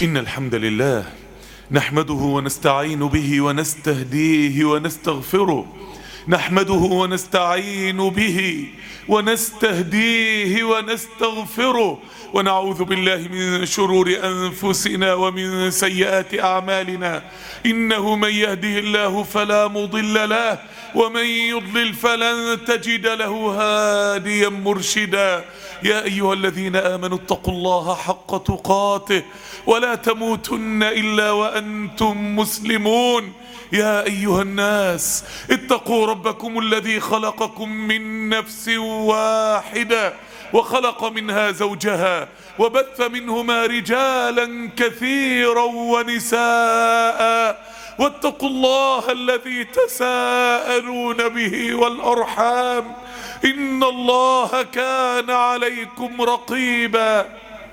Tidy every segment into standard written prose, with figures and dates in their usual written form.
إن الحمد لله نحمده ونستعين به ونستهديه ونستغفره. نحمده ونستعين به ونستهديه ونستغفره، ونعوذ بالله من شرور أنفسنا ومن سيئات أعمالنا. إنه من يهده الله فلا مضل له، ومن يضلل فلن تجد له هاديا مرشدا. يا أيها الذين آمنوا اتقوا الله حق تقاته ولا تموتن إلا وأنتم مسلمون. يا أيها الناس اتقوا ربكم الذي خلقكم من نفس واحدة وخلق منها زوجها وبث منهما رجالا كثيرا ونساء، واتقوا الله الذي تساءلون به والأرحام إن الله كان عليكم رقيبا.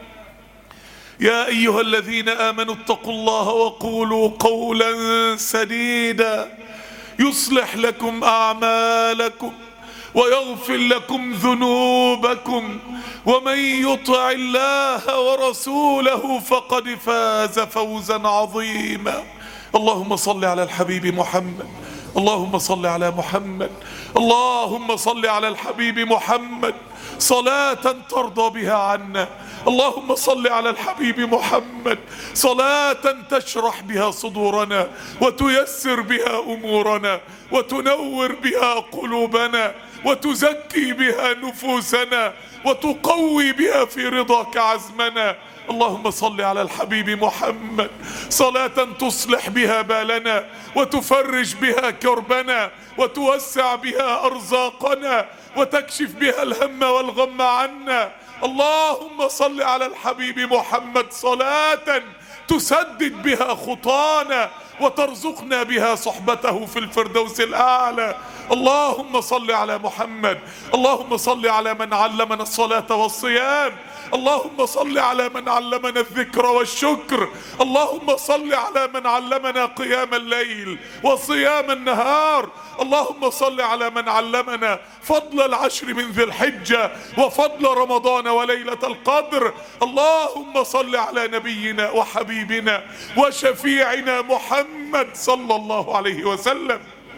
يا أيها الذين آمنوا اتقوا الله وقولوا قولا سديدا يصلح لكم أعمالكم ويغفر لكم ذنوبكم، ومن يطع الله ورسوله فقد فاز فوزا عظيما. اللهم صل على الحبيب محمد، اللهم صل على محمد، اللهم صل على الحبيب محمد صلاة ترضى بها عنا. اللهم صل على الحبيب محمد صلاة تشرح بها صدورنا وتيسر بها أمورنا وتنور بها قلوبنا وتزكي بها نفوسنا وتقوي بها في رضاك عزمنا. اللهم صل على الحبيب محمد صلاة تصلح بها بالنا وتفرج بها كربنا وتوسع بها أرزاقنا وتكشف بها الهم والغم عنا. اللهم صل على الحبيب محمد صلاة تسدد بها خطانا وترزقنا بها صحبته في الفردوس الأعلى. اللهم صل على محمد، اللهم صل على من علمنا الصلاة والصيام، اللهم صل على من علمنا الذكر والشكر، اللهم صل على من علمنا قيام الليل وصيام النهار، اللهم صل على من علمنا فضل العشر من ذي الحجة وفضل رمضان وليلة القدر. اللهم صل على نبينا وحبيبنا وشفيعنا محمد صلى الله عليه وسلم،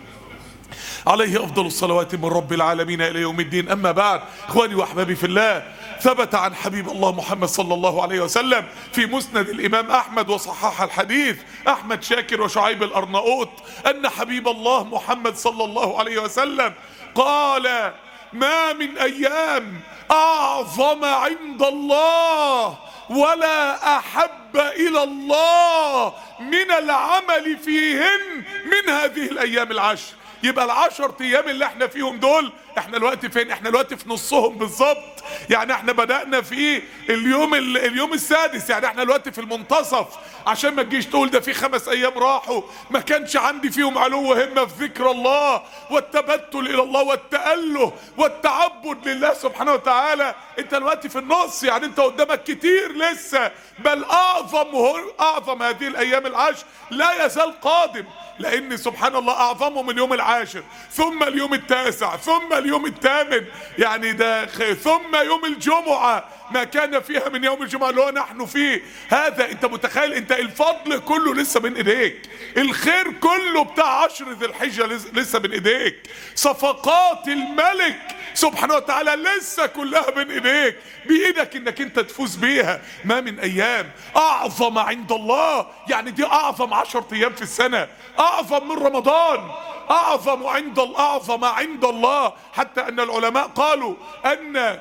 عليه أفضل الصلوات من رب العالمين إلى يوم الدين. أما بعد، إخواني وأحبابي في الله، ثبت عن حبيب الله محمد صلى الله عليه وسلم في مسند الإمام أحمد وصحح الحديث أحمد شاكر وشعيب الأرناؤوط أن حبيب الله محمد صلى الله عليه وسلم قال: ما من أيام أعظم عند الله ولا أحب إلى الله من العمل فيهن من هذه الأيام العشر. يبقى العشر ايام اللي احنا فيهم دول، احنا الوقت فين؟ احنا الوقت في نصهم بالظبط. يعني احنا بدأنا في اليوم السادس، يعني احنا الوقت في المنتصف، عشان ما تجيش تقول ده في 5 ايام راحوا ما كانش عندي فيهم علو همة في ذكر الله والتبتل الى الله والتأله والتعبد لله سبحانه وتعالى. انت الوقت في النص، يعني انت قدامك كتير لسه، بل اعظم هذه الايام العشر لا يزال قادم، لان سبحان الله اعظمهم اليوم العاشر ثم اليوم التاسع ثم اليوم الثامن، يعني ده ثم يوم الجمعة ما كان فيها من يوم الجمعة اللي هو نحن فيه هذا. انت متخيل؟ انت الفضل كله لسه بين ايديك، الخير كله بتاع 10 ذي الحجة لسه بين ايديك، صفقات الملك سبحانه وتعالى لسه كلها بين ايديك، بايدك انك انت تفوز بيها. ما من ايام اعظم عند الله، يعني دي اعظم 10 ايام في السنة، اعظم من رمضان، اعظم عند الله، حتى ان العلماء قالوا ان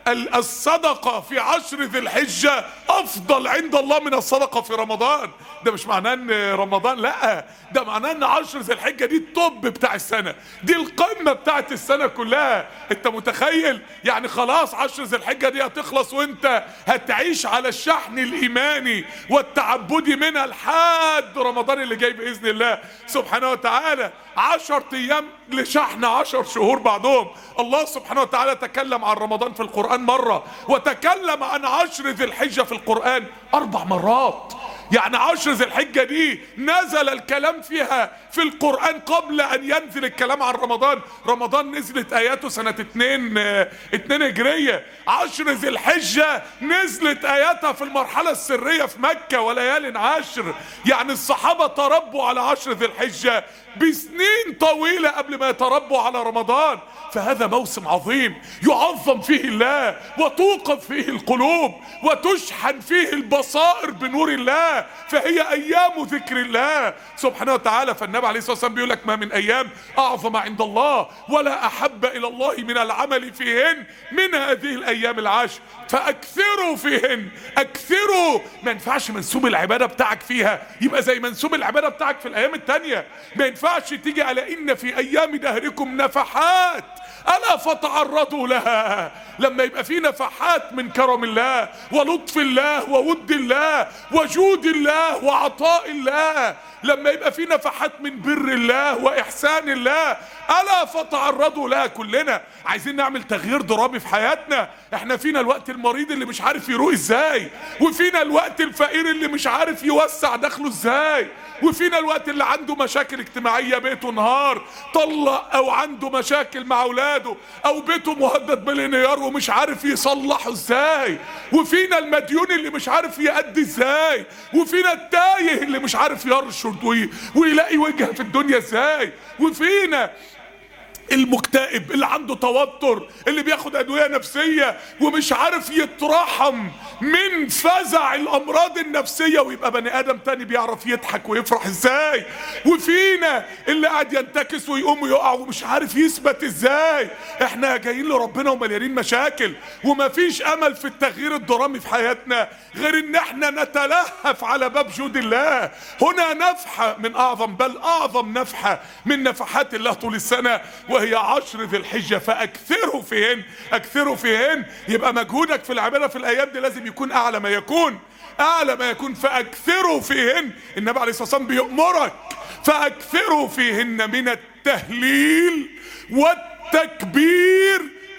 الصدقة في 10 ذي الحجة أفضل عند الله من الصدقة في رمضان. ده مش معناه ان رمضان، لا، ده معناه ان 10 ذي الحجة دي الطب بتاع السنة، دي القمة بتاعت السنة كلها. انت متخيل؟ يعني خلاص 10 ذي الحجة دي هتخلص وانت هتعيش على الشحن الإيماني والتعبدي منها لحد رمضان اللي جاي بإذن الله سبحانه وتعالى. 10 أيام لشحن 10 شهور بعدهم. الله سبحانه وتعالى تكلم عن رمضان في القرآن مرة، وتكلم عن 10 ذي الحجة في القرآن 4 مرات. يعني 10 ذي الحجة دي نزل الكلام فيها في القرآن قبل أن ينزل الكلام عن رمضان. رمضان نزلت آياته سنة 2 هجرية. 10 ذي الحجة نزلت آياتها في المرحلة السرية في مكة وليال 10. يعني الصحابة تربوا على 10 ذي الحجة بسنين طويلة قبل ما يتربوا على رمضان. فهذا موسم عظيم يعظم فيه الله وتوقظ فيه القلوب وتشحن فيه البصائر بنور الله، فهي أيام ذكر الله سبحانه وتعالى. فالنبي عليه الصلاة والسلام بيقول لك: ما من أيام أعظم عند الله ولا أحب إلى الله من العمل فيهن من هذه الأيام العشر فأكثروا فيهن. أكثروا. ما ينفعش منسوب العبادة بتاعك فيها يبقى زي منسوب العبادة بتاعك في الأيام التانية. ما ينفعش تيجي على إن في أيام دهركم نفحات ألا فتعرضوا لها. لما يبقى في نفحات من كرم الله ولطف الله وود الله وجود الله وعطاء الله، لما يبقى في نفحات من بر الله وإحسان الله، ألا فتعرضوا لها. كلنا عايزين نعمل تغيير درامي في حياتنا. احنا فينا الوقت المريض اللي مش عارف يروق ازاي، وفينا الوقت الفقير اللي مش عارف يوسع دخله ازاي، وفينا الوقت اللي عنده مشاكل اجتماعية بيته نهار طلق، او عنده مشاكل مع اولاده، او بيته مهدد بالانهيار ومش عارف يصلحه ازاي، وفينا المديون اللي مش عارف يأدي ازاي، وفينا التايه اللي مش عارف يرشد ويلاقي وجهه في الدنيا ازاي، وفينا المكتئب اللي عنده توتر اللي بياخد ادوية نفسية ومش عارف يترحم من فزع الامراض النفسية ويبقى بني ادم تاني بيعرف يضحك ويفرح ازاي، وفينا اللي قاعد ينتكس ويقوم ويقع ومش عارف يثبت ازاي. احنا جايين لربنا ومليانين مشاكل ومفيش امل في التغيير الدرامي في حياتنا غير ان احنا نتلهف على باب جود الله. هنا نفحة من اعظم بل اعظم نفحة من نفحات الله طول السنة وهي 10 ذي الحجة فأكثروا فيهن. أكثروا فيهن يبقى مجهودك في العبادة في الأيام دي لازم يكون أعلى ما يكون، أعلى ما يكون. فأكثروا فيهن. النبي عليه الصلاة والسلام بيأمرك فأكثروا فيهن من التهليل والتكبير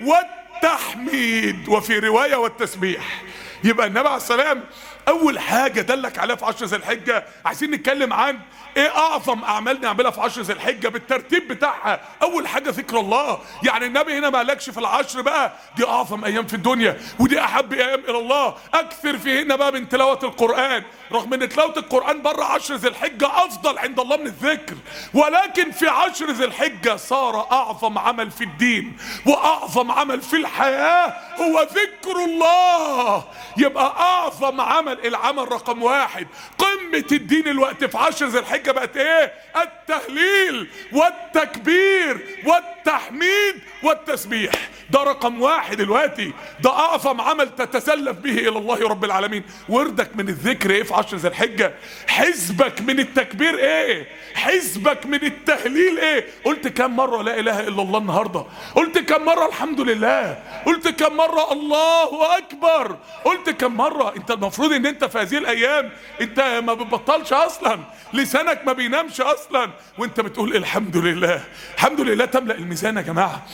والتحميد، وفي رواية والتسبيح. يبقى النبي عليه الصلاة والسلام أول حاجة دلك عليها في 10 ذي الحجة. عايزين نتكلم عن ايه اعظم اعمال نعملها في 10 ذي الحجه بالترتيب بتاعها. اول حاجه ذكر الله. يعني النبي هنا ما قالكش في العشر بقى دي اعظم ايام في الدنيا ودي احب ايام الى الله اكثر فيهن بقى من تلاوه القران، رغم ان تلاوه القران بره 10 ذي الحجه افضل عند الله من الذكر، ولكن في 10 ذي الحجه صار اعظم عمل في الدين واعظم عمل في الحياه هو ذكر الله. يبقى اعظم عمل، العمل رقم واحد، قمه الدين الوقت في 10 ذي الحجه بقت ايه؟ التهليل والتكبير والتحميد والتسبيح. ده رقم واحد دلوقتي، ده اعظم عمل تتسلف به الى الله رب العالمين. وردك من الذكر ايه في 10 ذي الحجه؟ حزبك من التكبير ايه؟ حزبك من التهليل ايه؟ قلت كم مره لا اله الا الله النهارده؟ قلت كم مره الحمد لله؟ قلت كم مره الله اكبر؟ قلت كم مره؟ انت المفروض ان انت في هذه الايام انت ما بتبطلش اصلا، لسانك ما بينامش اصلا وانت بتقول الحمد لله. الحمد لله تملأ الميزان يا جماعه،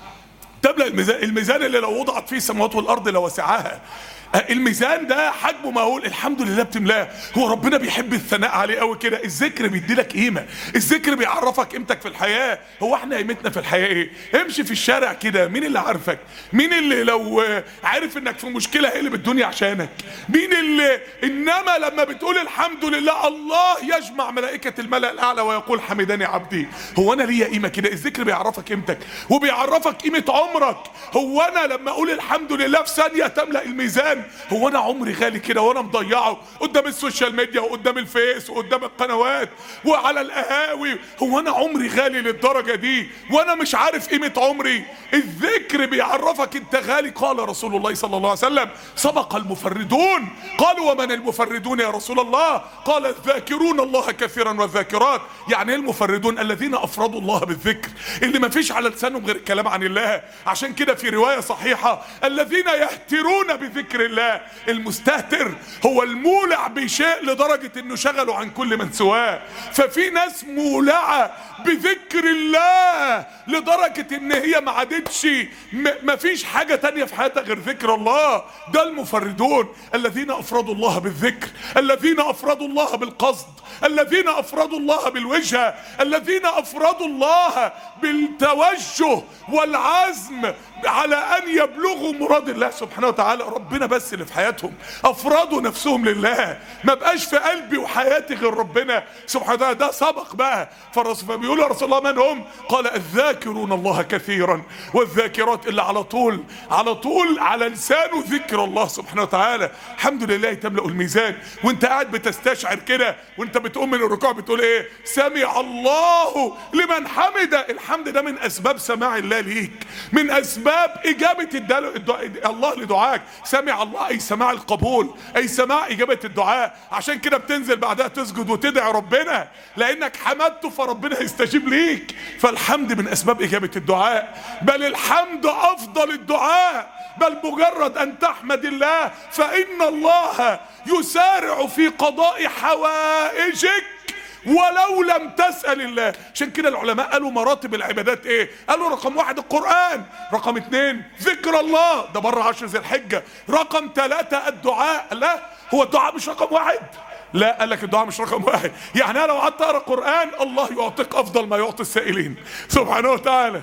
تملأ الميزان. الميزان اللي لو وضعت فيه السماوات والارض لوسعها. الميزان ده حجمه مهول، الحمد لله بتملاه. هو ربنا بيحب الثناء عليه قوي كده. الذكر بيدي لك قيمه، الذكر بيعرفك قيمتك في الحياه. هو احنا قيمتنا في الحياه ايه؟ امشي في الشارع كده، مين اللي عارفك؟ مين اللي لو عارف انك في مشكله هيقلب الدنيا عشانك؟ مين اللي انما لما بتقول الحمد لله الله يجمع ملائكه الملأ الاعلى ويقول حمدني عبدي. هو انا ليا قيمه كده؟ الذكر بيعرفك قيمتك وبيعرفك قيمه عمرك. هو انا لما اقول الحمد لله في ثانيه تملأ الميزان؟ هو انا عمري غالي كده وانا مضيعه قدام السوشيال ميديا وقدام الفيس وقدام القنوات وعلى القهاوي؟ هو انا عمري غالي للدرجه دي وانا مش عارف قيمه عمري؟ الذكر بيعرفك انت غالي. قال رسول الله صلى الله عليه وسلم سبق المفردون. قالوا ومن المفردون يا رسول الله؟ قال الذاكرون الله كثيرا والذاكرات. يعني ايه المفردون؟ الذين افردوا الله بالذكر، اللي ما فيش على لسانهم غير الكلام عن الله. عشان كده في روايه صحيحه الذين يهترون بذكر الله. المستهتر هو المولع بشيء لدرجة انه شغله عن كل من سواه. ففي ناس مولعة بذكر الله لدرجة ان هي ما عادتش مفيش حاجة تانية في حياتها غير ذكر الله. ده المفردون الذين افردوا الله بالذكر، الذين افردوا الله بالقصد، الذين افردوا الله بالوجهة، الذين افردوا الله بالتوجه والعزم على ان يبلغوا مراد الله سبحانه وتعالى. ربنا بس اللي في حياتهم، افرادوا نفسهم لله، ما بقاش في قلبي وحياتي غير ربنا سبحانه وتعالى. ده سبق بقى. فالرسول بيقول يا رسول الله من هم؟ قال الذاكرون الله كثيرا والذاكرات، اللي على طول على لسانه ذكر الله سبحانه وتعالى. الحمد لله تملأ الميزان. وانت قاعد بتستشعر كده وانت بتقوم من الركوع بتقول ايه؟ سمع الله لمن حمده. الحمد ده من اسباب سماع الله ليك، من اسباب اجابة الله لدعائك. سمع الله اي سماع القبول، اي سماع اجابة الدعاء. عشان كده بتنزل بعدها تسجد وتدعي ربنا لانك حمدته فربنا يستجيب ليك. فالحمد من اسباب اجابة الدعاء، بل الحمد افضل الدعاء. بل مجرد ان تحمد الله فان الله يسارع في قضاء حوائجك ولو لم تسأل الله. عشان كده العلماء قالوا مراتب العبادات ايه؟ قالوا رقم 1 القرآن، رقم 2 ذكر الله ده بره 10 ذي الحجة، رقم 3 الدعاء. لا هو الدعاء مش رقم 1. لا قال لك الدعاء مش رقم 1. يعني انا لو قعدت اقرا قرآن الله يعطيك افضل ما يعطي السائلين سبحانه وتعالى.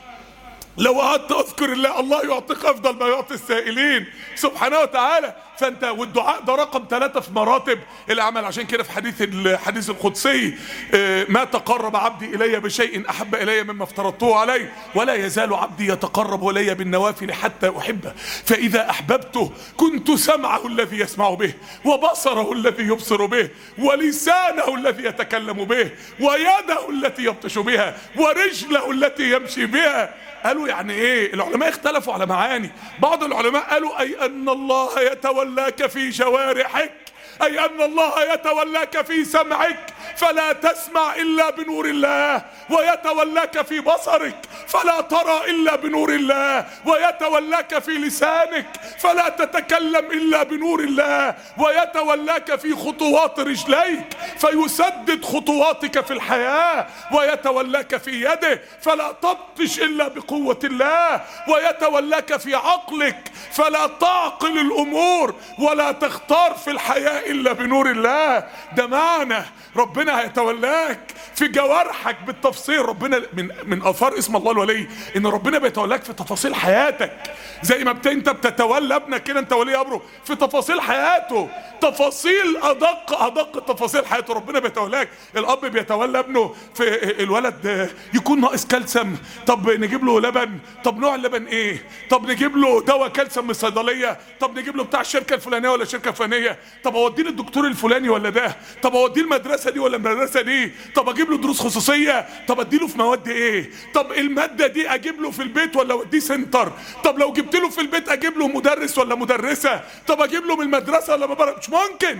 لو قعدت اذكر الله الله يعطيك افضل ما يعطي السائلين سبحانه وتعالى. فانت والدعاء ده رقم 3 في مراتب الاعمال. عشان كده في الحديث القدسي ما تقرب عبدي الي بشيء احب الي مما افترضته عليه ولا يزال عبدي يتقرب الي بالنوافل حتى احبه فاذا احببته كنت سمعه الذي يسمع به وبصره الذي يبصر به ولسانه الذي يتكلم به ويده التي يبطش بها ورجله التي يمشي بها. قالوا يعني ايه؟ العلماء اختلفوا على معاني. بعض العلماء قالوا اي ان الله يتولاك في جوارحك، اي ان الله يتولاك في سمعك فلا تسمع الا بنور الله، ويتولاك في بصرك فلا ترى الا بنور الله، ويتولاك في لسانك فلا تتكلم الا بنور الله، ويتولاك في خطوات رجليك فيسدد خطواتك في الحياة، ويتولاك في يده فلا تبطش الا بقوة الله، ويتولاك في عقلك فلا تعقل الامور ولا تختار في الحياة الا بنور الله. ده معنى ربنا هيتولاك في جوارحك بالتفصيل. ربنا من اثار اسم الله الولي ان ربنا بيتولاك في تفاصيل حياتك، زي ما انت بتتولى ابنك كده، انت ولي امره في تفاصيل حياته، تفاصيل ادق تفاصيل حياته ربنا بيتولاك. الاب بيتولى ابنه في الولد يكون ناقص كالسيوم، طب نجيب له لبن، طب نوع اللبن ايه، طب نجيب له دواء كالسيوم من الصيدليه، طب نجيب له بتاع الشركه الفلانيه ولا الشركه الفلانيه، طب اوديه للدكتور الفلاني ولا ده، طب اوديه المدرسه دي ولا المدرسه دي، طب اجيب له دروس خصوصيه، طب اديله في مواد ايه، طب الماده دي اجيب له في البيت ولا اوديه سنتر، طب لو جبت له في البيت اجيب له مدرس ولا مدرسه، طب اجيب له من المدرسه ولا مبارك. مش ممكن.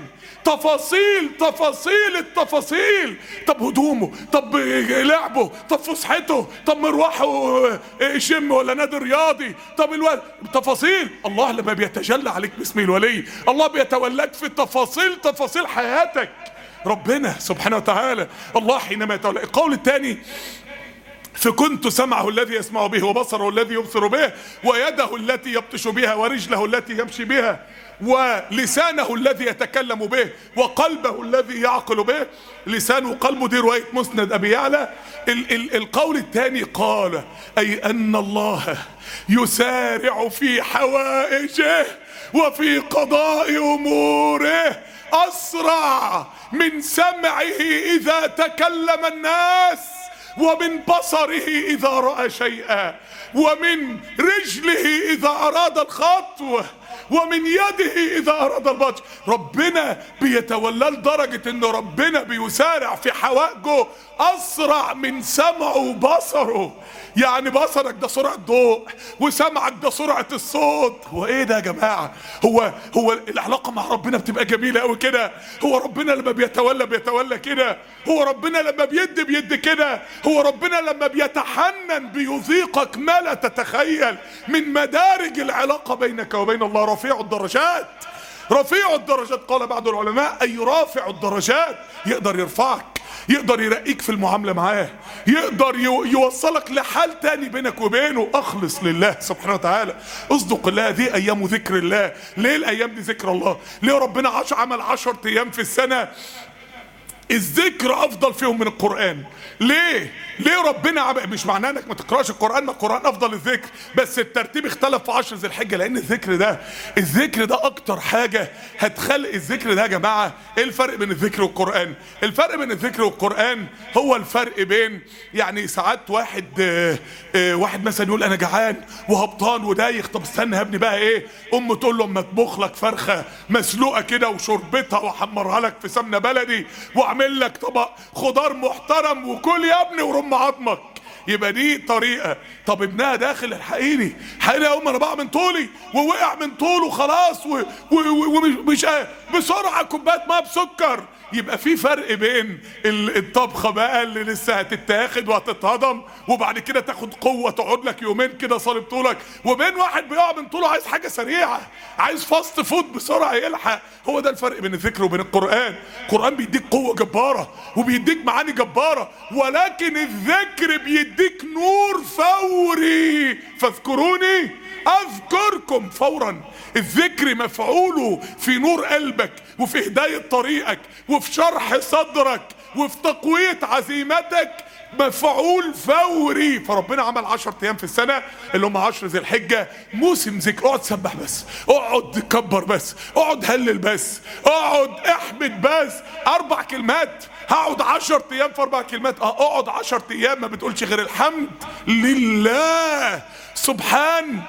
تفاصيل التفاصيل. طب هدومه، طب لعبه، طب فسحته، طب مروحه جيم ولا نادي رياضي، طب تفاصيل. الله لما بيتجلى عليك باسم الولي الله بيتولاك في تفاصيل حياتك. ربنا سبحانه وتعالى الله حينما يتولى. القول الثاني فكنت سمعه الذي يسمع به وبصره الذي يبصر به ويده التي يبطش بها ورجله التي يمشي بها ولسانه الذي يتكلم به وقلبه الذي يعقل به. لسانه وقلبه دي رواية مسند أبي يعلى. القول الثاني قال أي أن الله يسارع في حوائجه وفي قضاء أموره أسرع من سمعه إذا تكلم الناس، ومن بصره إذا رأى شيئا، ومن رجله إذا أراد الخطوة، ومن يده إذا أراد البطش. ربنا بيتولى لدرجة إن ربنا بيسارع في حوائجه أسرع من سمعه وبصره. يعني بصرك ده سرعة ضوء وسمعك ده سرعة الصوت. هو ايه ده يا جماعة؟ هو العلاقة مع ربنا بتبقى جميلة قوي كده؟ هو ربنا لما بيتولى كده؟ هو ربنا لما بيدي كده؟ هو ربنا لما بيتحنن بيذيقك ما لا تتخيل من مدارج العلاقة بينك وبين الله رفيع الدرجات. رفيع الدرجات قال بعض العلماء أي رافع الدرجات، يقدر يرفعك، يقدر يرقيك في المعاملة معاه، يقدر يوصلك لحال تاني بينك وبينه. اخلص لله سبحانه وتعالى، اصدق الله. دي ايام ذكر الله. ليه الايام دي ذكر الله؟ ليه ربنا عمل 10 ايام في السنة الذكر افضل فيهم من القرآن؟ ليه ربنا مش معناه انك ما تقراش القرآن، ما القرآن افضل الذكر، بس الترتيب اختلف في 10 ذي الحجة، لان الذكر ده اكتر حاجة هتخلق. الذكر ده يا جماعة ايه الفرق بين الذكر والقرآن؟ الفرق بين الذكر والقرآن هو الفرق بين، يعني ساعات واحد مثلا يقول انا جعان وهبطان ودايخ، طب استنى يا ابني بقى ايه، ام تقول له اما اطبخ لك فرخة مسلوقة كده وشربتها واحمرها لك في سمنة بلدي واعمل لك طبق خضار محترم وكل يا ابني ورم عظمك، يبقى دي طريقة. طب ابنها داخل الحقيني يا ام انا بقى من طولي ووقع من طوله خلاص ومش بسرعة كوباية ماء بسكر. يبقى في فرق بين الطبخة بقى اللي لسه هتتاخد وهتتهضم وبعد كده تاخد قوة تقعد لك يومين كده صالب طولك، وبين واحد بيقع من طوله عايز حاجة سريعة، عايز فاست فود بسرعة يلحق. هو ده الفرق بين الذكر وبين القرآن. القرآن بيديك قوة جبارة وبيديك معاني جبارة، ولكن الذكر بيديك نور فوري. فاذكروني اذكركم فورا. الذكر مفعوله في نور قلبك وفي هداية طريقك وفي شرح صدرك وفي تقوية عزيمتك، مفعول فوري. فربنا عمل 10 ايام في السنة اللي هم 10 ذي الحجة موسم ذكر. اقعد سبح بس، اقعد كبر بس، اقعد هلل بس، اقعد احمد بس. 4 كلمات، هقعد 10 ايام في 4 كلمات. اقعد 10 ايام ما بتقولش غير الحمد لله، سبحان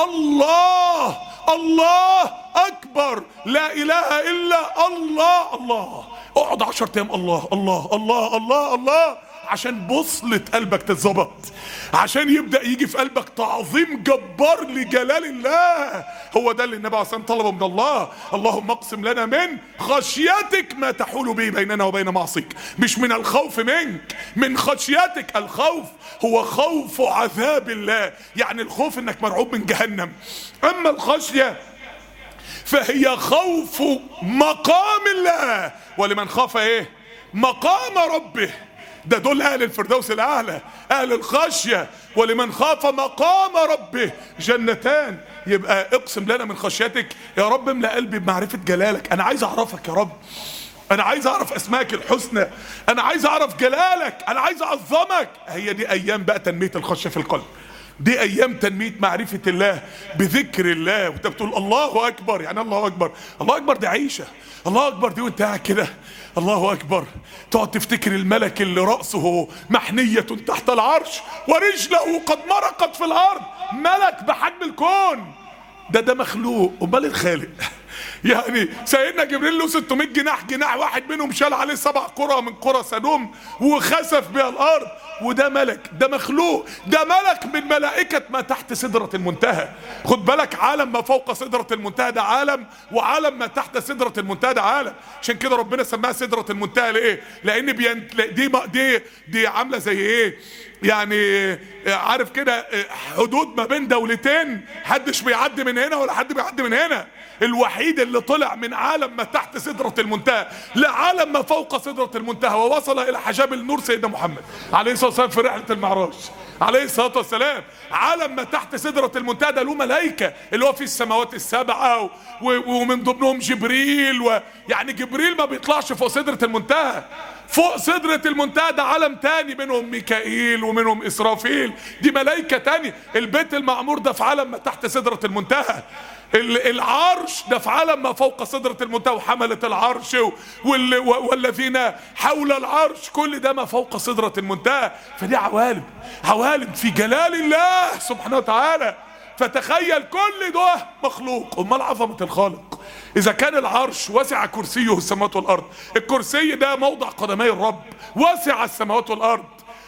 الله، الله اكبر، لا اله الا الله. الله اقعد 10 ايام الله الله الله الله الله، عشان بوصلة قلبك تتظبط، عشان يبدأ يجي في قلبك تعظيم جبار لجلال الله. هو ده اللي النبي عليه الصلاة والسلام طلبه من الله. اللهم اقسم لنا من خشيتك ما تحول به بيننا وبين معصيك. مش من الخوف منك، من خشيتك. الخوف هو خوف عذاب الله، يعني الخوف انك مرعوب من جهنم. اما الخشية فهي خوف مقام الله. ولمن خاف ايه؟ مقام ربه. ده دول اهل الفردوس الاعلى، اهل الخشية. ولمن خاف مقام ربه جنتان. يبقى اقسم لنا من خشيتك يا رب، املأ قلبي بمعرفة جلالك. انا عايز اعرفك يا رب، انا عايز اعرف اسمائك الحسنى، انا عايز اعرف جلالك، انا عايز اعظمك. هي دي ايام بقى تنمية الخشية في القلب، دي ايام تنمية معرفة الله بذكر الله. وانت بتقول الله اكبر، يعني الله اكبر. الله اكبر دي عيشة. الله اكبر دي وانت قاعد كده الله اكبر تقعد تفتكر الملك اللي رأسه محنية تحت العرش ورجله قد مرقت في الارض. ملك بحجم الكون ده مخلوق، امال الخالق؟ يعني سيدنا جبريل له 600 جناح، جناح واحد منهم شال عليه 7 قرى من قرى سدوم وخسف بها الارض. وده ملك، ده مخلوق، ده ملك من ملائكة ما تحت سدرة المنتهى. خد بالك، عالم ما فوق سدرة المنتهى ده عالم، وعالم ما تحت سدرة المنتهى ده عالم. عشان كده ربنا سماها سدرة المنتهى. ليه؟ لان دي عاملة زي ايه، يعني عارف كده حدود ما بين دولتين، محدش بيعدي من هنا ولا حد بيعدي من هنا. الوحيد اللي طلع من عالم ما تحت سدرة المنتهى لعالم ما فوق سدرة المنتهى ووصل الى حجاب النور سيدنا محمد عليه الصلاة والسلام في رحلة المعراج عليه الصلاة والسلام. عالم ما تحت سدرة المنتهى ده له ملائكة اللي هو في السماوات السبعة ومن ضمنهم جبريل. يعني جبريل ما بيطلعش فوق سدرة المنتهى. فوق سدرة المنتهى ده عالم تاني، منهم ميكائيل ومنهم إسرافيل، دي ملائكة تاني. البيت المعمور ده في عالم ما تحت سدرة المنتهى. العرش ده في عالم ما فوق سدرة المنتهى، وحملة العرش والذين حول العرش، كل ده ما فوق سدرة المنتهى. فدي عوالم في جلال الله سبحانه وتعالى. فتخيل كل ده مخلوق، امال عظمة الخالق. اذا كان العرش وسع كرسيه السماوات والارض، الكرسي ده موضع قدمي الرب، وسع السماوات والارض.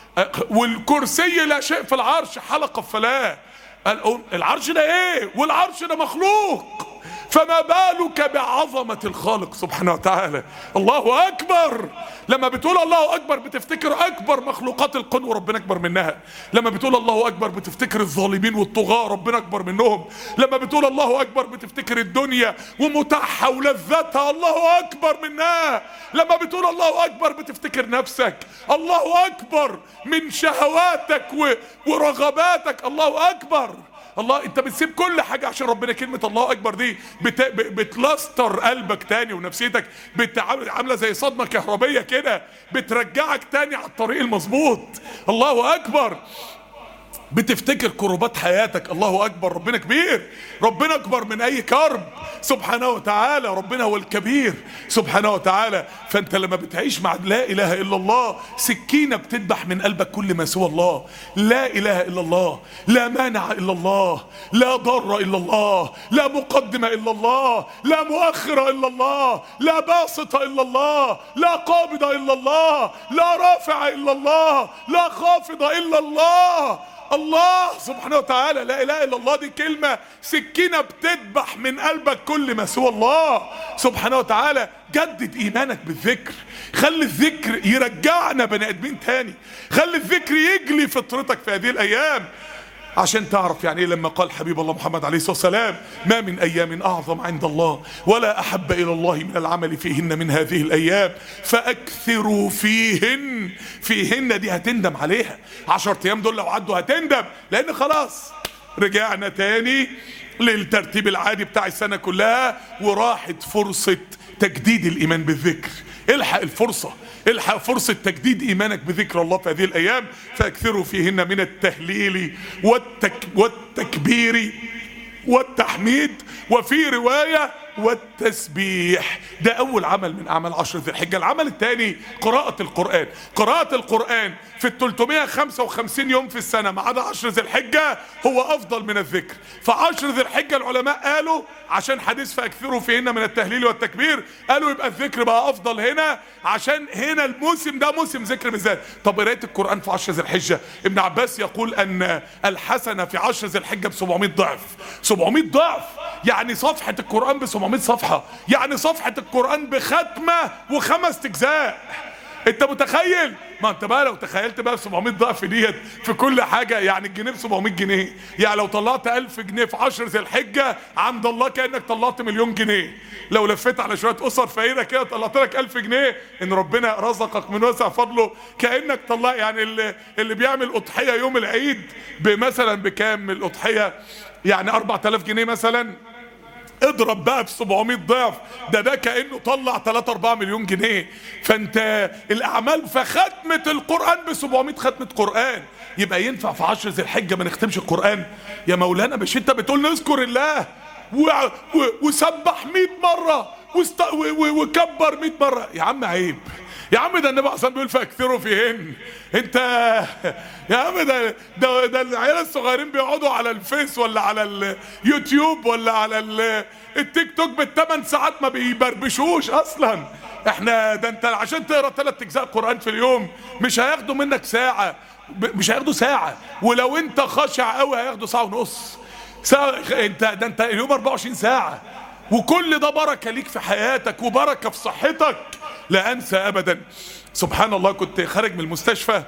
والكرسي لا شيء في العرش، حلقة فلاه. العرش ده ايه؟ والعرش ده مخلوق. فما بالك بعظمة الخالق سبحانه وتعالى. الله أكبر. لما بتقول الله أكبر بتفتكر أكبر مخلوقات الكون وربنا أكبر منها. لما بتقول الله أكبر بتفتكر الظالمين والطغاة ربنا أكبر منهم. لما بتقول الله أكبر بتفتكر الدنيا ومتعها ولذتها الله أكبر منها. لما بتقول الله أكبر بتفتكر نفسك. الله أكبر من شهواتك ورغباتك. الله أكبر. الله، انت بتسيب كل حاجة عشان ربنا. كلمة الله اكبر دي بتلستر قلبك تاني ونفسيتك، عاملة زي صدمة كهربية كده، بترجعك تاني على الطريق المظبوط. الله اكبر. بتفتكر كربات حياتك. الله اكبر. ربنا كبير. ربنا اكبر من اي كرب سبحانه وتعالى. ربنا هو الكبير سبحانه وتعالى. فانت لما بتعيش مع لا اله الا الله سكينة بتذبح من قلبك كل ما سوى الله. لا اله الا الله، لا مانع الا الله، لا ضر الا الله، لا مقدم الا الله، لا مؤخر الا الله، لا باسط الا الله، لا قابض الا الله، لا رافع الا الله، لا خافض الا الله. الله سبحانه وتعالى. لا اله الا الله دي كلمة سكينة بتذبح من قلبك كل ما سوى الله سبحانه وتعالى. جدد ايمانك بالذكر. خلي الذكر يرجعنا بني ادمين تاني. خلي الذكر يجلي فطرتك في هذه الايام، عشان تعرف يعني ايه لما قال حبيب الله محمد عليه الصلاة والسلام: ما من ايام اعظم عند الله ولا احب الى الله من العمل فيهن من هذه الايام فاكثروا فيهن. فيهن دي هتندم عليها. 10 ايام دول لو عدوا هتندم، لان خلاص رجعنا تاني للترتيب العادي بتاع السنة كلها، وراحت فرصة تجديد الايمان بالذكر. الحق الفرصة، الحق فرصة تجديد ايمانك بذكر الله في هذه الايام. فاكثروا فيهن من التهليل والتكبير والتحميد، وفي رواية والتسبيح. ده اول عمل من اعمال 10 ذي الحجة. العمل الثاني قراءة القرآن. قراءة القرآن في 355 يوم في السنة ما عدا 10 ذي الحجة هو افضل من الذكر. ف10 ذي الحجة العلماء قالوا عشان حديث فاكثروا فيهن من التهليل والتكبير، قالوا يبقى الذكر بقى افضل هنا، عشان هنا الموسم ده موسم ذكر بالذات. طب قراءة القرآن في 10 ذي الحجة، ابن عباس يقول ان الحسنة في 10 ذي الحجة ب 700 ضعف. 700 ضعف يعني صفحة القرآن ب 700 صفحة، يعني صفحة القرآن بختمة و5 أجزاء. انت متخيل؟ ما انت بقى لو تخيلت بقى ب 700 ضعف ديت في كل حاجة، يعني الجنيه ب 700 جنيه، يعني لو طلعت 1000 جنيه في 10 ذي الحجة عند الله كأنك طلعت مليون جنيه. لو لفيت على شوية أسر فقيرة كده طلعت لك 1000 جنيه، ان ربنا رزقك من واسع فضله كأنك طلع. يعني اللي بيعمل أضحية يوم العيد مثلا بكام الأضحية؟ يعني 4000 جنيه مثلا، اضرب بقى في 700 ضعف، ده كأنه طلع 3-4 مليون جنيه. فانت الاعمال فختمة القرآن ب 700 ختمة قرآن. يبقى ينفع في 10 ذي الحجة ما نختمش القرآن؟ يا مولانا مش انت بتقول نذكر الله وسبح 100 مرة وكبر 100 مرة؟ يا عم عيب يا عم. ده النبي اصلا بيقول فاكثروا فيهن. انت يا عم ده العيال الصغيرين بيقعدوا على الفيس ولا على اليوتيوب ولا على التيك توك ب8 ساعات ما بيبربشوش اصلا. احنا ده انت عشان تقرا 3 اجزاء قرآن في اليوم مش هياخدوا منك ساعة، مش هياخدوا ساعة، ولو انت خاشع قوي هياخدوا ساعة ونص. انت اليوم 24 ساعة، وكل ده بركة ليك في حياتك وبركة في صحتك. لا انسى ابدا سبحان الله، كنت خارج من المستشفى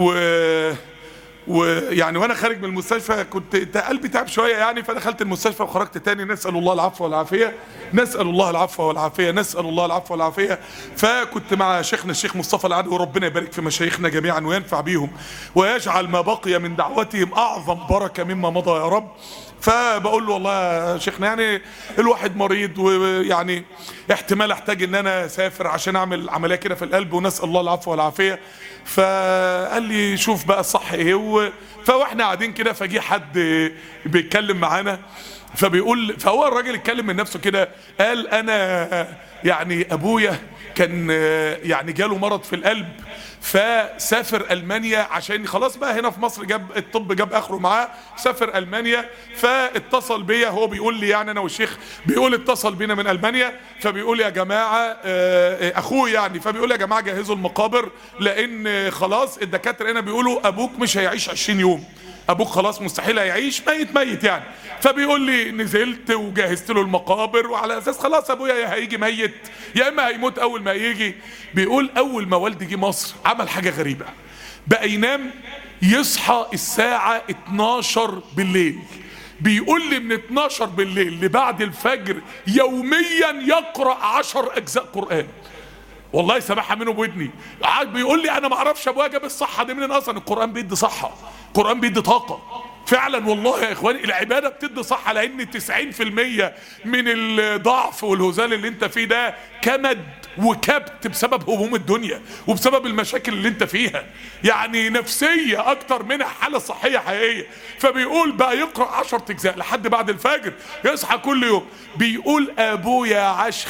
ويعني وانا خارج من المستشفى كنت قلبي تعب شويه يعني، فدخلت المستشفى وخرجت تاني. نسال الله العفو والعافيه، نسال الله العفو والعافيه، نسال الله العفو والعافيه. فكنت مع شيخنا الشيخ مصطفى العدوي، وربنا يبارك في مشايخنا جميعا وينفع بيهم ويجعل ما بقي من دعوتهم اعظم بركه مما مضى يا رب. فبقول له والله يا شيخنا يعني الواحد مريض، ويعني احتمال احتاج ان انا اسافر عشان اعمل عمليه كده في القلب، ونسال الله العفو والعافيه. فقال لي شوف بقى الصح ايه. فاحنا قاعدين كده فجي حد بيتكلم معانا، فهو الراجل اتكلم من نفسه كده، قال انا يعني ابويا كان يعني جاله مرض في القلب، فسافر ألمانيا عشان خلاص بقى هنا في مصر الطب جاب اخره معاه، سافر ألمانيا. فاتصل بيا، هو بيقول لي يعني انا والشيخ بيقول اتصل بينا من ألمانيا، فبيقول يا جماعه اخوه يعني، فبيقول يا جماعه جهزوا المقابر لان خلاص الدكاتره هنا بيقولوا ابوك مش هيعيش 20 يوم. ابوك خلاص مستحيل هيعيش، ميت ميت يعني. فبيقول لي نزلت وجهزت له المقابر، وعلى اساس خلاص ابويا يا هيجي ميت يا اما هيموت اول ما يجي. بيقول اول ما والدي جه مصر عمل حاجه غريبه، بقى ينام يصحى الساعه 12 بالليل. بيقول لي من 12 بالليل لبعد الفجر يوميا يقرأ 10 اجزاء قرآن. والله سامعها منه بودني. بيقول لي انا ما اعرفش ابويا جاب الصحه دي منين اصلا. القرآن بيدي صحه، القرآن بيدي طاقه فعلا. والله يا اخواني العباده بتدي صحه، لان 90% من الضعف والهزال اللي انت فيه ده كمد وكبت بسبب هموم الدنيا وبسبب المشاكل اللي انت فيها، يعني نفسيه اكتر منها حاله صحيه حقيقيه. فبيقول بقى يقرا 10 اجزاء لحد بعد الفجر، يصحى كل يوم. بيقول ابويا عاش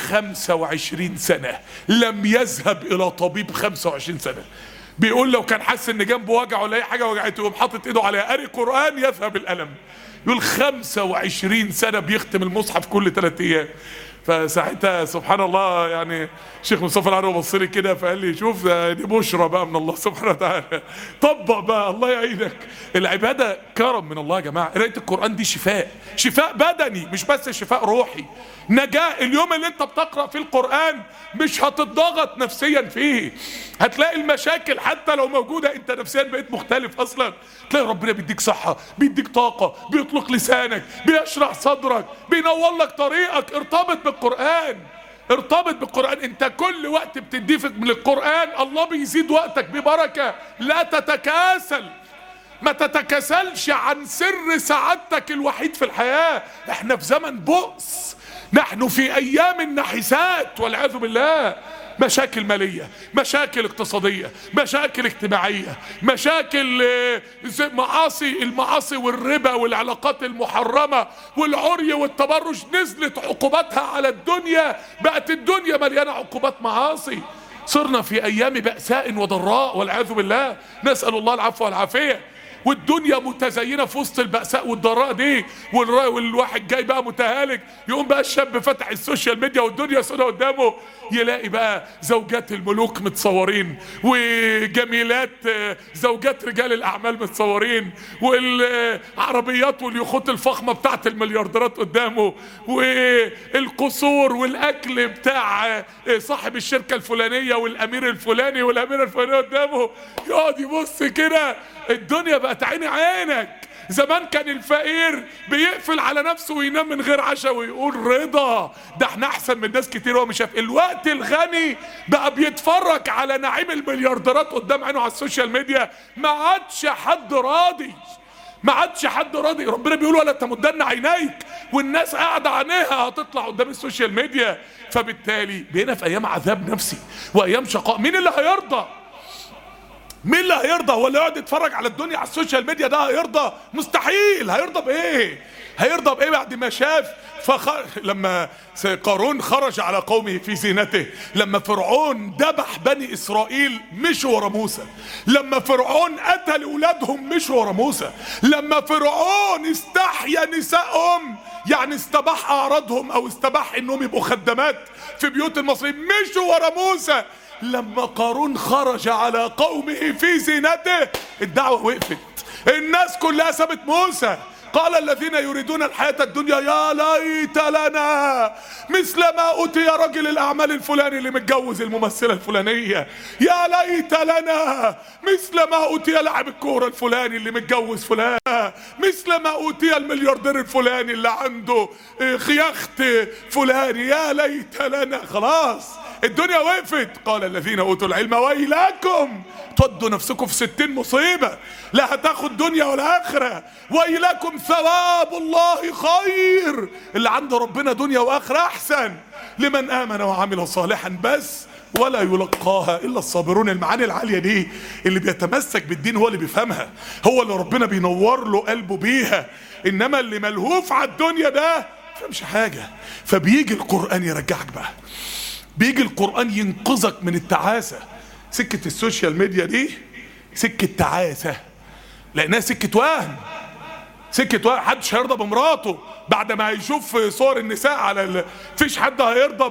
25 سنه لم يذهب الى طبيب 25 سنه. بيقول لو كان حاسس ان جنبه وجع ولا اي حاجه وجعته يقوم حاطط ايده عليها قاري قران يذهب الالم. يقول 25 سنه بيختم المصحف كل 3 ايام. فساعتها سبحان الله يعني شيخ مصطفى العربي بص لي كده فقال لي شوف دي بشرى بقى من الله سبحانه وتعالى، طبق بقى الله يعينك. العباده كرم من الله يا جماعه. قراءه القران دي شفاء، شفاء بدني مش بس شفاء روحي، نجاة. اليوم اللي انت بتقرأ فيه القرآن مش هتضغط نفسيا فيه، هتلاقي المشاكل حتى لو موجودة انت نفسيا بقيت مختلف اصلا. تلاقي ربنا بيديك صحة، بيديك طاقة، بيطلق لسانك، بيشرح صدرك، بينور لك طريقك. ارتبط بالقرآن، ارتبط بالقرآن. انت كل وقت بتديه من القرآن الله بيزيد وقتك ببركة. لا تتكاسل، ما تتكاسلش عن سر سعادتك الوحيد في الحياة. احنا في زمن بؤس، نحن في ايام النحسات والعياذ بالله. مشاكل مالية، مشاكل اقتصادية، مشاكل اجتماعية، مشاكل معاصي، المعاصي والربا والعلاقات المحرمة والعري والتبرج نزلت عقوباتها على الدنيا. بقت الدنيا مليانة عقوبات معاصي. صرنا في ايام بأساء وضراء والعياذ بالله، نسأل الله العفو والعافية. والدنيا متزينه في وسط البأساء والضراء دي، والواحد جاي بقى متهالك. يقوم بقى الشاب فتح السوشيال ميديا والدنيا سودة قدامه، يلاقي بقى زوجات الملوك متصورين، وجميلات زوجات رجال الاعمال متصورين، والعربيات واليخوت الفخمه بتاعت المليارديرات قدامه، والقصور والاكل بتاع صاحب الشركه الفلانيه والامير الفلاني والاميره الفلانيه قدامه. يقعد يبص كده، الدنيا بقت عيني عينك. زمان كان الفقير بيقفل على نفسه وينام من غير عشاء ويقول رضا، ده احنا احسن من ناس كتير. هو مش شايف الوقت الغني بقى بيتفرج على نعيم المليارديرات قدام عينه على السوشيال ميديا. ما عادش حد راضي، ما عادش حد راضي. ربنا بيقول ولا تمدن عينيك، والناس قاعده عينيها هتطلع قدام السوشيال ميديا. فبالتالي بقينا في ايام عذاب نفسي وايام شقاء. مين اللي هيرضى؟ مين اللي هيرضى؟ هو اللي يقعد يتفرج على الدنيا على السوشيال ميديا ده هيرضى؟ مستحيل. هيرضى بايه؟ هيرضى بايه بعد ما شاف لما قارون خرج على قومه في زينته، لما فرعون ذبح بني اسرائيل مشوا ورا موسى، لما فرعون قتل اولادهم مشوا ورا موسى، لما فرعون استحيا نسائهم يعني استباح اعراضهم او استباح انهم يبقوا خدامات في بيوت المصريين مشوا ورا موسى. لما قارون خرج على قومه في زينته الدعوة وقفت، الناس كلها سابت موسى. قال الذين يريدون الحياة الدنيا يا ليت لنا مثل ما أوتي رجل الأعمال الفلاني اللي متجوز الممثلة الفلانية، يا ليت لنا مثل ما أوتي لاعب الكورة الفلاني اللي متجوز فلان، مثل ما أوتي الملياردير الفلاني اللي عنده يخت فلاني، يا ليت لنا. خلاص الدنيا وقفت. قال الذين اوتوا العلم ويلاكم تودوا نفسكم في 60 مصيبة، لا هتاخد دنيا ولا اخرة. ويلاكم ثواب الله خير، اللي عنده ربنا دنيا واخرة احسن لمن امن وعمل صالحا بس ولا يلقاها الا الصابرون. المعاني العالية دي اللي بيتمسك بالدين هو اللي بيفهمها، هو اللي ربنا بينور له قلبه بيها. انما اللي ملهوف على الدنيا ده فمش حاجة. فبيجي القرآن يرجعك بقى، بيجي القرآن ينقذك من التعاسة. سكة السوشيال ميديا دي سكة تعاسة، لأنها سكة وهم. سكة واحد. محدش هيرضى بمراته بعد ما هيشوف صور النساء على مفيش حد هيرضى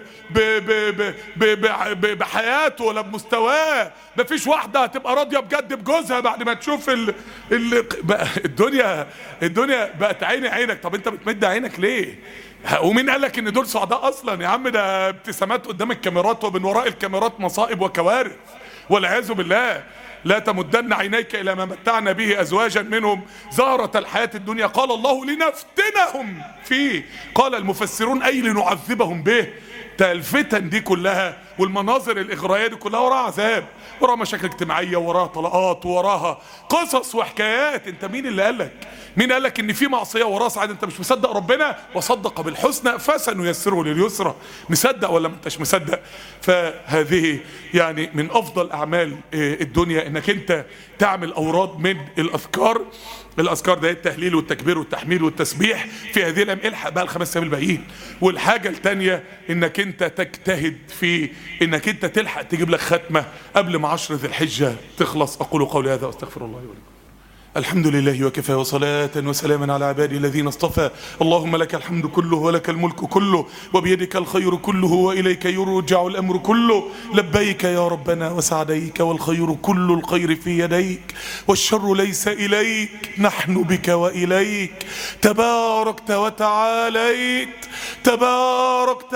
بحياته ولا بمستواه. مفيش واحدة هتبقى راضية بجد بجوزها بعد ما تشوف بقى الدنيا بقت عيني عينك. طب انت بتمد عينك ليه؟ ومين قال لك ان دول سعداء اصلا يا عم؟ ده ابتسامات قدام الكاميرات ومن وراء الكاميرات مصائب وكوارث والعياذ بالله. لا تمدن عينيك الى ما متعنا به ازواجا منهم زهرة الحياة الدنيا قال الله لنفتنهم فيه. قال المفسرون اي لنعذبهم به. الفتن دي كلها والمناظر الاغرائيه دي كلها وراها عذاب، وراها مشاكل اجتماعيه، وراها طلاقات، وراها قصص وحكايات. انت مين اللي قالك؟ مين قالك ان في معصيه وراها سعاده؟ انت مش مصدق ربنا؟ وصدق بالحسنى فسنيسره لليسرى. مصدق ولا ما انتش مصدق؟ فهذه يعني من افضل اعمال الدنيا انك انت تعمل اوراد من الاذكار. الاذكار ده التهليل والتكبير والتحميد والتسبيح في هذه الايام. الحق بقى ال5 ايام الباقيين. والحاجه الثانيه انك انت تجتهد في انك انت تلحق تجيب لك ختمه قبل ما 10 ذي الحجه تخلص. اقول قولي هذا واستغفر الله لي ولكم. الحمد لله وكفى وصلاة وسلاما على عبادي الذين اصطفى. اللهم لك الحمد كله ولك الملك كله وبيدك الخير كله وإليك يرجع الأمر كله. لبيك يا ربنا وسعديك والخير كل الخير في يديك والشر ليس إليك نحن بك وإليك. تباركت وتعاليت تباركت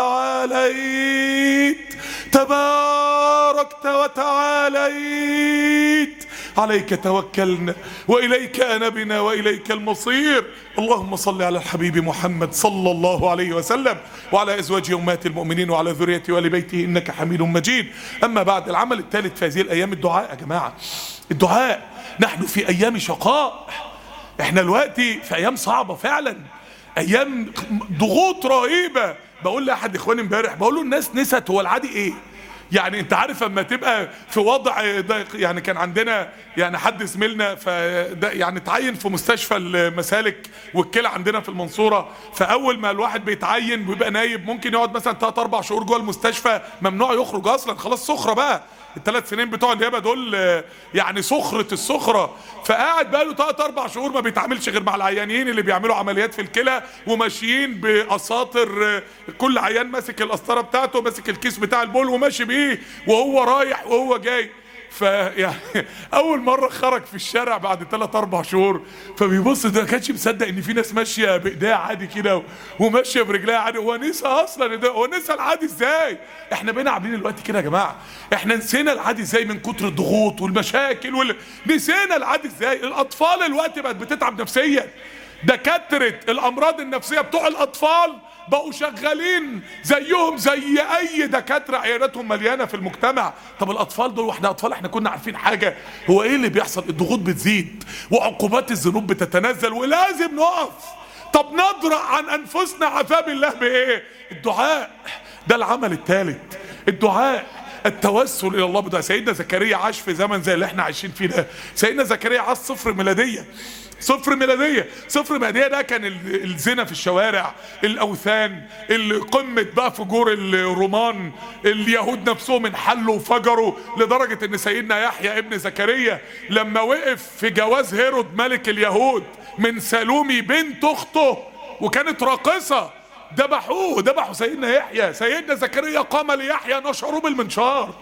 وتعاليت تباركت وتعاليت. عليك توكلنا وإليك أنبنا وإليك المصير. اللهم صل على الحبيب محمد صلى الله عليه وسلم وعلى أزواجه أمهات المؤمنين وعلى ذريته وآل بيته إنك حميد مجيد. أما بعد، العمل الثالث في هذه الأيام الدعاء يا جماعة. الدعاء. نحن في أيام شقاء. احنا دلوقتي في أيام صعبة فعلا، أيام ضغوط رهيبة. بقول لأحد إخواني امبارح، بقول له الناس نسيت هو العادي إيه. يعني انت عارف اما تبقى في وضع ده، يعني كان عندنا يعني حد زميلنا فده يعني اتعين في مستشفى المسالك والكلى عندنا في المنصورة. فاول ما الواحد بيتعين ويبقى نايب ممكن يقعد مثلا 3-4 شهور جوه المستشفى، ممنوع يخرج اصلا، خلاص سخرة بقى. ال3 سنين بتوع النيابه دول يعني سخرة السخرة. فقاعد بقى له 3-4 شهور ما بيتعاملش غير مع العيانين اللي بيعملوا عمليات في الكلى وماشيين باساطر، كل عيان ماسك القسطره بتاعته، ماسك الكيس بتاع البول وماشي بيه وهو رايح وهو جاي. فيعني اول مره خرج في الشارع بعد 3-4 شهور، فبيبص ده ما كانش مصدق ان في ناس ماشيه بايديها عادي كده وماشيه برجليها عادي. هو نسى اصلا ده، هو نسى العادي ازاي؟ احنا بقينا عاملين الوقت كده يا جماعه. احنا نسينا العادي ازاي من كتر الضغوط والمشاكل نسينا العادي ازاي. الاطفال الوقت بقت بتتعب نفسيا. دكاتره الامراض النفسيه بتوع الاطفال بقوا شغالين زيهم زي اي دكاتره عياداتهم مليانه في المجتمع. طب الاطفال دول، واحنا اطفال احنا كنا عارفين حاجه؟ هو ايه اللي بيحصل؟ الضغوط بتزيد وعقوبات الذنوب بتتنزل ولازم نقف. طب ندرع عن انفسنا عذاب الله بايه؟ الدعاء. ده العمل الثالث، الدعاء، التوسل الى الله بدعاء. سيدنا زكريا عاش في زمن زي اللي احنا عايشين فيه ده. سيدنا زكريا عاش 0 ميلاديه. 0 ميلادية. 0 ميلادية ده كان الزنا في الشوارع، الأوثان، قمة بقى فجور الرومان. اليهود نفسهم انحلوا وفجروا لدرجة ان سيدنا يحيى ابن زكريا لما وقف في جواز هيرود ملك اليهود من سالومي بنت اخته وكانت راقصة، ذبحوا سيدنا يحيى. سيدنا زكريا قام ليحيى نشروه بالمنشار.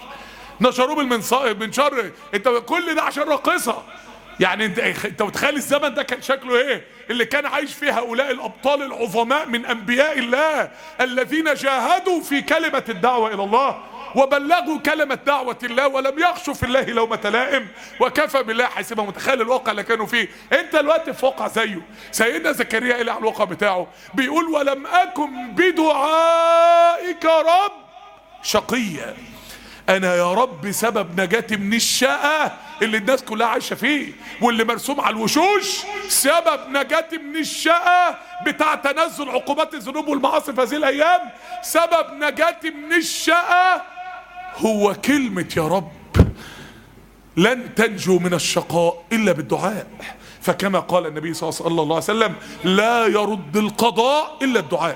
انت كل ده عشان راقصة. يعني انت متخيل الزمن ده كان شكله ايه؟ اللي كان عايش فيه هؤلاء الابطال العظماء من انبياء الله الذين جاهدوا في كلمة الدعوة الى الله وبلغوا كلمة دعوة الله ولم يخشوا في الله لومة لائم وكفى بالله حسيبا. متخيل الواقع اللي كانوا فيه؟ انت الوقت في واقع زيه. سيدنا زكريا ايه على الواقع بتاعه؟ بيقول ولم اكن بدعائك رب شقيا. انا يا رب سبب نجاتي من الشقة اللي الناس كلها عايشة فيه واللي مرسوم على الوشوش. سبب نجاتي من الشقة بتاع تنزل عقوبات الذنوب والمعاصي في هذه الايام، سبب نجاتي من الشقة هو كلمة يا رب. لن تنجو من الشقاء الا بالدعاء. فكما قال النبي صلى الله عليه وسلم لا يرد القضاء الا الدعاء.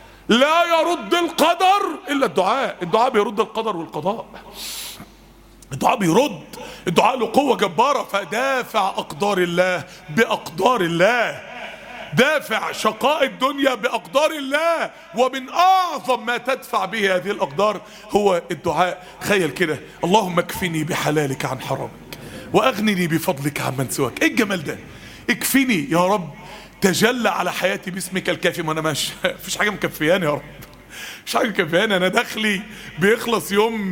لا يرد القدر الا الدعاء. الدعاء بيرد القدر والقضاء. الدعاء بيرد، الدعاء له قوة جبارة. فدافع أقدار الله بأقدار الله، دافع شقاء الدنيا بأقدار الله. ومن أعظم ما تدفع به هذه الأقدار هو الدعاء. تخيل كده، اللهم اكفني بحلالك عن حرامك وأغنني بفضلك عن من سواك. إيه الجمال ده؟ اكفني يا رب، تجلى على حياتي باسمك الكافي. ما أنا مفيش حاجة مكفياني يا رب، مش حاجة كفاية. أنا دخلي بيخلص يوم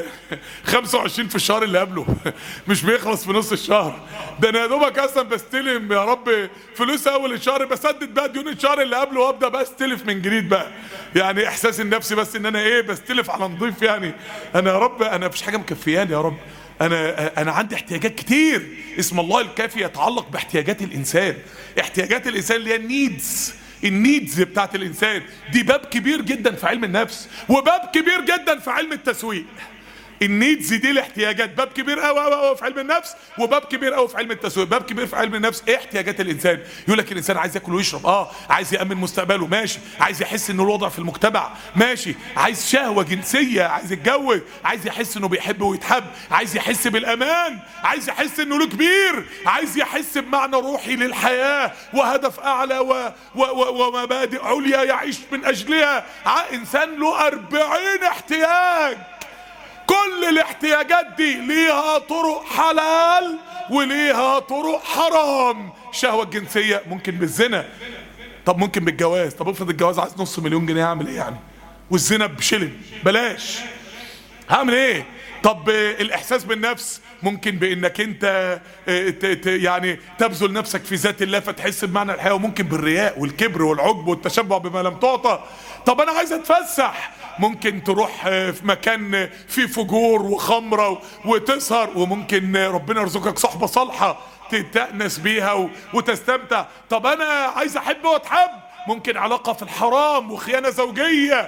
25 في الشهر اللي قبله، مش بيخلص في نص الشهر. ده أنا يا دوبك أصلا بستلم يا رب فلوس أول الشهر، بسدد بقى ديون الشهر اللي قبله وأبدأ بقى استلف من جديد بقى. يعني إحساس النفسي بس إن أنا بستلف على نضيف. يعني أنا يا رب أنا مفيش حاجة مكفياني يا رب. أنا عندي احتياجات كتير. اسم الله الكافي يتعلق باحتياجات الإنسان. احتياجات الإنسان اللي هي النيدز بتاعت الانسان دي باب كبير جدا في علم النفس، وباب كبير جدا في علم التسويق. النيدز دي الاحتياجات، باب كبير قوي في علم النفس، وباب كبير قوي في علم التسويق. باب كبير في علم النفس ايه احتياجات الانسان؟ يقول لك الانسان عايز ياكل ويشرب، عايز يامن مستقبله، ماشي. عايز يحس انه له وضع في المجتمع، ماشي. عايز شهوه جنسيه، عايز يتجوز، عايز يحس انه بيحب ويتحب، عايز يحس بالامان، عايز يحس انه له كبير، عايز يحس بمعنى روحي للحياه وهدف اعلى ومبادئ عليا يعيش من اجلها. انسان له 40 احتياج. كل الاحتياجات دي ليها طرق حلال وليها طرق حرام. الشهوة الجنسية ممكن بالزنا، طب ممكن بالجواز. طب افرض الجواز عايز نص مليون جنيه، هعمل ايه يعني؟ والزنا بشلن بلاش، هعمل ايه؟ طب الاحساس بالنفس ممكن بانك انت يعني تبذل نفسك في ذات الله فتحس بمعنى الحياة، وممكن بالرياء والكبر والعجب والتشبع بما لم تعطى. طب انا عايز اتفسح، ممكن تروح في مكان فيه فجور وخمرة وتسهر، وممكن ربنا يرزقك صحبة صالحة تتأنس بيها وتستمتع. طب انا عايز احب واتحب، ممكن علاقة في الحرام وخيانة زوجية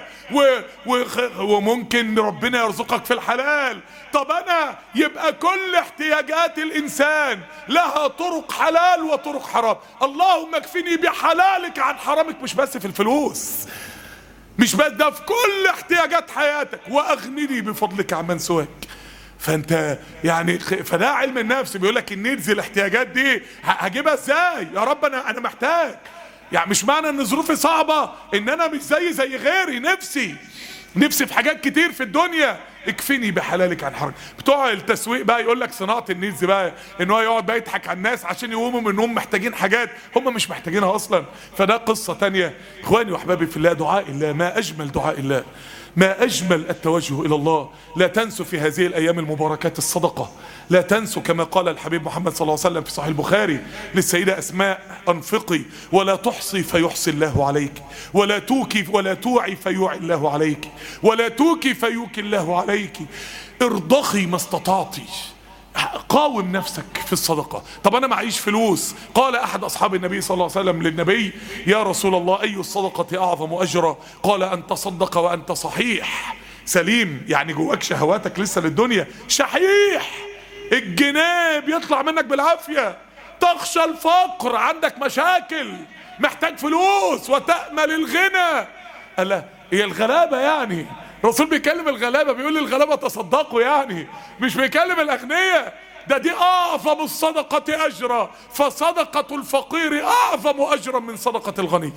وممكن ربنا يرزقك في الحلال. طب انا يبقى كل احتياجات الانسان لها طرق حلال وطرق حرام. اللهم اكفني بحلالك عن حرامك، مش بس في الفلوس، مش بس ده في كل احتياجات حياتك، واغنني بفضلك عن من سواك. فانت يعني فده علم النفس بيقول لك النيدز، الاحتياجات دي هجيبها ازاي يا رب؟ انا محتاج. يعني مش معنى ان ظروفي صعبه ان انا مش زي غيري. نفسي في حاجات كتير في الدنيا. اكفني بحلالك عن حرامك. بتوع التسويق بقى يقول لك صناعه النيدز بقى ان هو يقعد بقى يضحك على الناس عشان يقوموا منهم محتاجين حاجات هم مش محتاجينها اصلا. فده قصه تانية. اخواني واحبابي في الله، دعاء الله ما اجمل دعاء الله، ما أجمل التوجه إلى الله. لا تنسوا في هذه الأيام المباركات الصدقة. لا تنسوا كما قال الحبيب محمد صلى الله عليه وسلم في صحيح البخاري للسيدة أسماء: أنفقي ولا تحصي فيحصي الله عليك، ولا توكي ولا توعي فيوعي الله عليك، ولا توكي فيوكي الله عليك. ارضخي ما استطعتي، قاوم نفسك في الصدقة. طب أنا معيش فلوس. قال أحد أصحاب النبي صلى الله عليه وسلم للنبي: يا رسول الله، أي الصدقة أعظم أجرا؟ قال: أن تصدق وأنت صحيح سليم، يعني جواك شهواتك لسه للدنيا، شحيح، الجنيه بيطلع منك بالعافية، تخشى الفقر، عندك مشاكل، محتاج فلوس، وتأمل الغنى. ألا هي الغلابة يعني؟ الرسول بيكلم الغلابة، بيقول للغلابة تصدقوا، يعني مش بيكلم الأغنياء. دي أعظم الصدقة أجرا، فصدقة الفقير أعظم أجرا من صدقة الغني.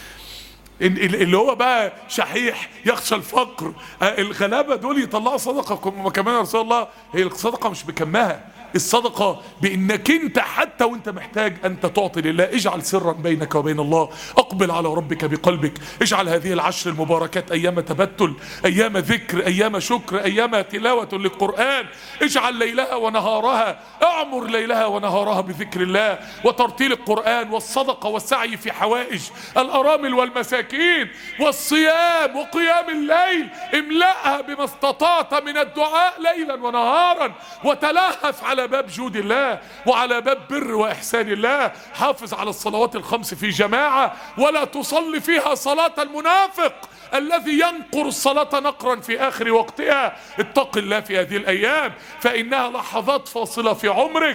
اللي هو بقى شحيح يخشى الفقر، الغلابة دول يطلعوا صدقة كمان يا رسول الله. هي الصدقة مش بكمها، الصدقة بانك انت حتى وانت محتاج انت تعطي لله. اجعل سرا بينك وبين الله، اقبل على ربك بقلبك. اجعل هذه العشر المباركات ايام تبتل، ايام ذكر، ايام شكر، ايام تلاوة للقرآن. اجعل ليلها ونهارها، اعمر ليلها ونهارها بذكر الله وترتيل القرآن والصدقة والسعي في حوائج الارامل والمساكين والصيام وقيام الليل. املأها بما استطعت من الدعاء ليلا ونهارا، وتلهف على باب جود الله وعلى باب بر وإحسان الله. حافظ على الصلوات الخمس في جماعة، ولا تصلي فيها صلاة المنافق الذي ينقر الصلاة نقرا في آخر وقتها. اتق الله في هذه الأيام، فإنها لحظات فاصلة في عمرك.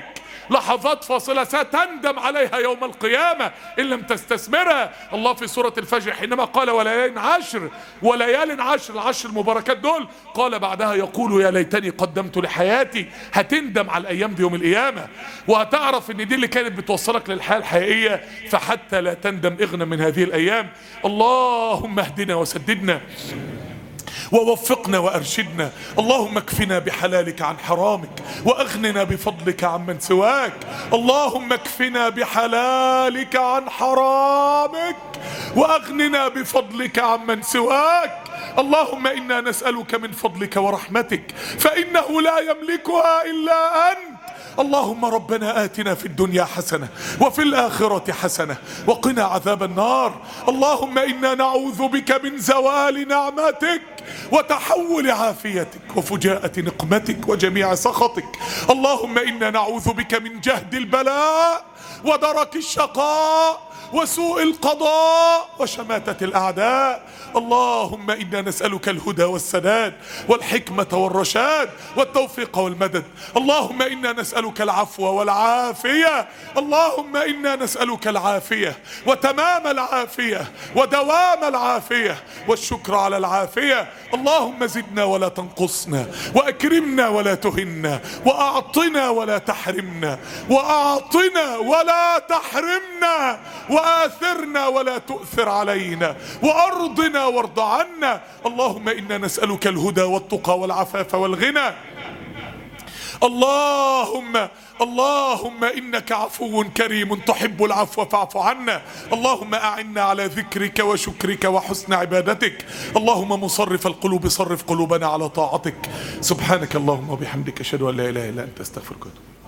لحظات فاصلة ستندم عليها يوم القيامة إن لم تستثمرها. الله في سورة الفجر حينما قال وليال عشر، وليال عشر، العشر المباركات دول، قال بعدها يقول يا ليتني قدمت لحياتي. هتندم على الأيام دي يوم القيامة، وهتعرف ان دي اللي كانت بتوصلك للحياة الحقيقية. فحتى لا تندم اغنى من هذه الأيام. اللهم اهدنا وسددنا ووفقنا وأرشدنا. اللهم اكفنا بحلالك عن حرامك، وأغننا بفضلك عمن سواك. اللهم اكفنا بحلالك عن حرامك، وأغننا بفضلك عمن سواك. اللهم إنا نسألك من فضلك ورحمتك، فإنه لا يملكها إلا أنت. اللهم ربنا آتنا في الدنيا حسنة وفي الآخرة حسنة وقنا عذاب النار. اللهم إنا نعوذ بك من زوال نعمتك وتحول عافيتك وفجاءة نقمتك وجميع سخطك. اللهم إنا نعوذ بك من جهد البلاء ودرك الشقاء وسوء القضاء وشماتة الأعداء. اللهم إنا نسألك الهدى والسداد والحكمة والرشاد والتوفيق والمدد. اللهم إنا نسألك العفو والعافية. اللهم إنا نسألك العافية وتمام العافية ودوام العافية والشكر على العافية. اللهم زدنا ولا تنقصنا، وأكرمنا ولا تهنا، وأعطنا ولا تحرمنا، وأعطنا ولا تحرمنا، وآثرنا ولا تؤثر علينا، وأرضنا وارض عنا. اللهم إنا نسألك الهدى والتقى والعفاف والغنى. اللهم إنك عفو كريم تحب العفو فاعف عنا. اللهم أعنا على ذكرك وشكرك وحسن عبادتك. اللهم مصرف القلوب صرف قلوبنا على طاعتك. سبحانك اللهم وبحمدك أشهد أن لا إله إلا أنت أستغفرك.